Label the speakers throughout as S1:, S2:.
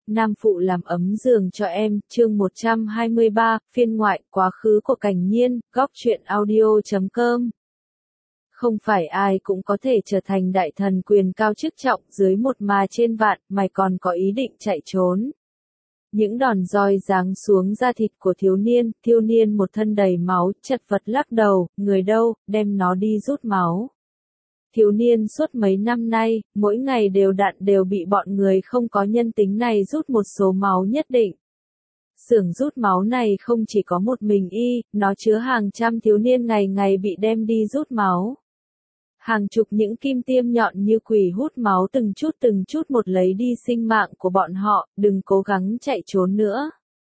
S1: Nam phụ làm ấm giường cho em, chương 123, phiên ngoại, quá khứ của Cảnh Nhiên, góc truyện audio.com. Không phải ai cũng có thể trở thành đại thần quyền cao chức trọng dưới một mà trên vạn, mày còn có ý định chạy trốn. Những đòn roi giáng xuống da thịt của thiếu niên một thân đầy máu, chật vật lắc đầu, người đâu, đem nó đi rút máu. Thiếu niên suốt mấy năm nay, mỗi ngày đều đặn đều bị bọn người không có nhân tính này rút một số máu nhất định. Xưởng rút máu này không chỉ có một mình y, nó chứa hàng trăm thiếu niên ngày ngày bị đem đi rút máu. Hàng chục những kim tiêm nhọn như quỷ hút máu từng chút một lấy đi sinh mạng của bọn họ, đừng cố gắng chạy trốn nữa.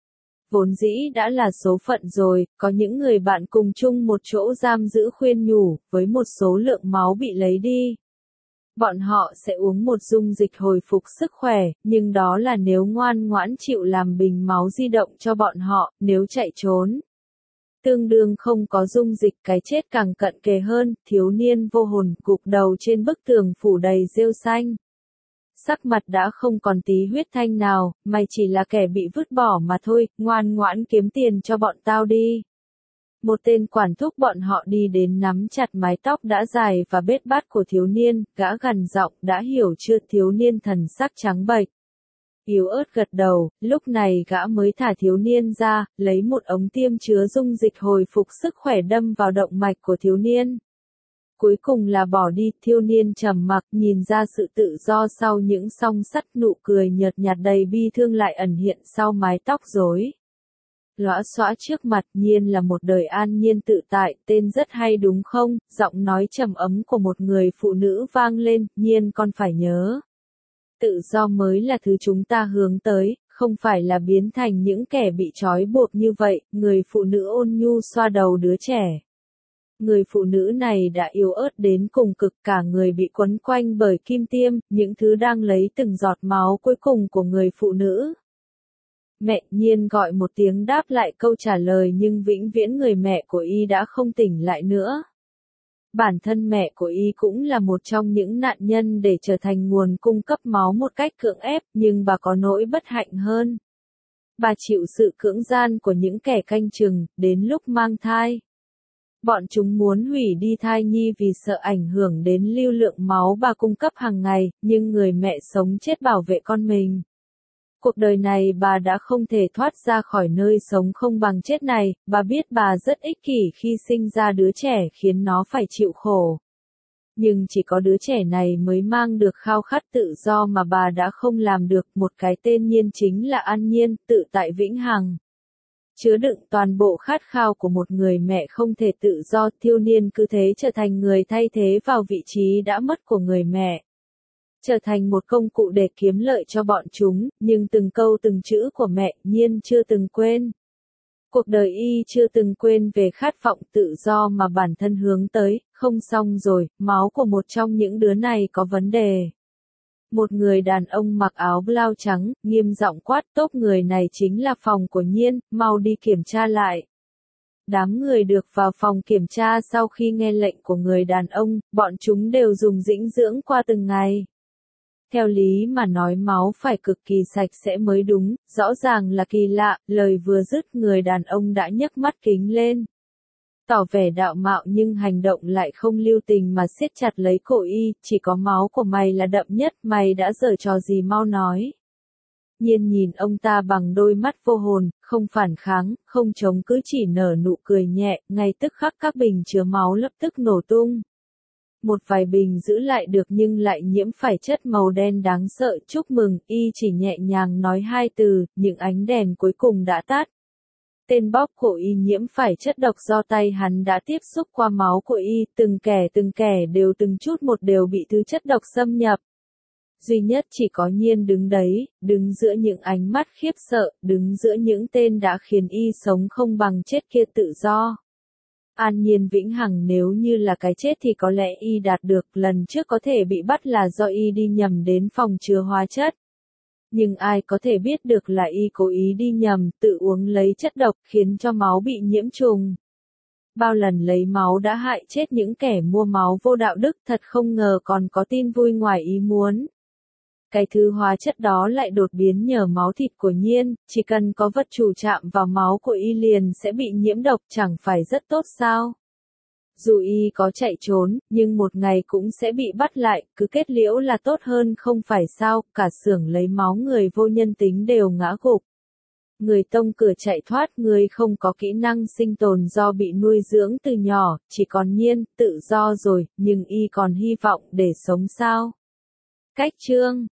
S1: Vốn dĩ đã là số phận rồi, có những người bạn cùng chung một chỗ giam giữ khuyên nhủ, với một số lượng máu bị lấy đi. Bọn họ sẽ uống một dung dịch hồi phục sức khỏe, nhưng đó là nếu ngoan ngoãn chịu làm bình máu di động cho bọn họ, nếu chạy trốn. Tương đương không có dung dịch cái chết càng cận kề hơn, thiếu niên vô hồn gục đầu trên bức tường phủ đầy rêu xanh. Sắc mặt đã không còn tí huyết thanh nào, mày chỉ là kẻ bị vứt bỏ mà thôi, ngoan ngoãn kiếm tiền cho bọn tao đi. Một tên quản thúc bọn họ đi đến nắm chặt mái tóc đã dài và bết bát của thiếu niên, gã gằn giọng, đã hiểu chưa? Thiếu niên thần sắc trắng bệch, yếu ớt gật đầu, lúc này gã mới thả thiếu niên ra, lấy một ống tiêm chứa dung dịch hồi phục sức khỏe đâm vào động mạch của thiếu niên. Cuối cùng là bỏ đi, thiếu niên trầm mặc, nhìn ra sự tự do sau những song sắt, nụ cười nhợt nhạt đầy bi thương lại ẩn hiện sau mái tóc rối. Lóa xõa trước mặt, Nhiên là một đời an nhiên tự tại, tên rất hay đúng không? Giọng nói trầm ấm của một người phụ nữ vang lên, Nhiên con phải nhớ. Tự do mới là thứ chúng ta hướng tới, không phải là biến thành những kẻ bị trói buộc như vậy, người phụ nữ ôn nhu xoa đầu đứa trẻ. Người phụ nữ này đã yếu ớt đến cùng cực, cả người bị quấn quanh bởi kim tiêm, những thứ đang lấy từng giọt máu cuối cùng của người phụ nữ. Mẹ. Nhiên gọi một tiếng đáp lại câu trả lời, nhưng vĩnh viễn người mẹ của y đã không tỉnh lại nữa. Bản thân mẹ của y cũng là một trong những nạn nhân để trở thành nguồn cung cấp máu một cách cưỡng ép, nhưng bà có nỗi bất hạnh hơn. Bà chịu sự cưỡng gian của những kẻ canh chừng, đến lúc mang thai. Bọn chúng muốn hủy đi thai nhi vì sợ ảnh hưởng đến lưu lượng máu bà cung cấp hàng ngày, nhưng người mẹ sống chết bảo vệ con mình. Cuộc đời này bà đã không thể thoát ra khỏi nơi sống không bằng chết này, bà biết bà rất ích kỷ khi sinh ra đứa trẻ khiến nó phải chịu khổ. Nhưng chỉ có đứa trẻ này mới mang được khao khát tự do mà bà đã không làm được, một cái tên Nhiên chính là an nhiên, tự tại vĩnh hằng. Chứa đựng toàn bộ khát khao của một người mẹ không thể tự do, thiếu niên cứ thế trở thành người thay thế vào vị trí đã mất của người mẹ. Trở thành một công cụ để kiếm lợi cho bọn chúng, nhưng từng câu từng chữ của mẹ, Nhiên chưa từng quên. Cuộc đời y chưa từng quên về khát vọng tự do mà bản thân hướng tới, không xong rồi, máu của một trong những đứa này có vấn đề. Một người đàn ông mặc áo blau trắng, nghiêm giọng quát, tốt, người này chính là phòng của Nhiên, mau đi kiểm tra lại. Đám người được vào phòng kiểm tra sau khi nghe lệnh của người đàn ông, bọn chúng đều dùng dinh dưỡng qua từng ngày. Theo lý mà nói máu phải cực kỳ sạch sẽ mới đúng, rõ ràng là kỳ lạ, lời vừa dứt người đàn ông đã nhấc mắt kính lên. Tỏ vẻ đạo mạo nhưng hành động lại không lưu tình mà siết chặt lấy cổ y, chỉ có máu của mày là đậm nhất, mày đã giở trò gì mau nói. Nhiên nhìn ông ta bằng đôi mắt vô hồn, không phản kháng, không chống cứ chỉ nở nụ cười nhẹ, ngay tức khắc các bình chứa máu lập tức nổ tung. Một vài bình giữ lại được nhưng lại nhiễm phải chất màu đen đáng sợ, chúc mừng, y chỉ nhẹ nhàng nói hai từ, những ánh đèn cuối cùng đã tắt. Tên bóp của y nhiễm phải chất độc do tay hắn đã tiếp xúc qua máu của y, từng kẻ đều từng chút một đều bị thứ chất độc xâm nhập. Duy nhất chỉ có Nhiên đứng đấy, đứng giữa những ánh mắt khiếp sợ, đứng giữa những tên đã khiến y sống không bằng chết kia tự do. An nhiên vĩnh hằng, nếu như là cái chết thì có lẽ y đạt được, lần trước có thể bị bắt là do y đi nhầm đến phòng chứa hóa chất. Nhưng ai có thể biết được là y cố ý đi nhầm, tự uống lấy chất độc khiến cho máu bị nhiễm trùng. Bao lần lấy máu đã hại chết những kẻ mua máu vô đạo đức, thật không ngờ còn có tin vui ngoài ý muốn. cái thứ hóa chất đó lại đột biến nhờ máu thịt của Nhiên, chỉ cần có vật chủ chạm vào máu của y liền sẽ bị nhiễm độc, chẳng phải rất tốt sao? Dù y có chạy trốn, nhưng một ngày cũng sẽ bị bắt lại, cứ kết liễu là tốt hơn không phải sao, cả xưởng lấy máu người vô nhân tính đều ngã gục. Người tông cửa chạy thoát, người không có kỹ năng sinh tồn do bị nuôi dưỡng từ nhỏ, chỉ còn Nhiên, tự do rồi, nhưng y còn hy vọng để sống sao? Cách chương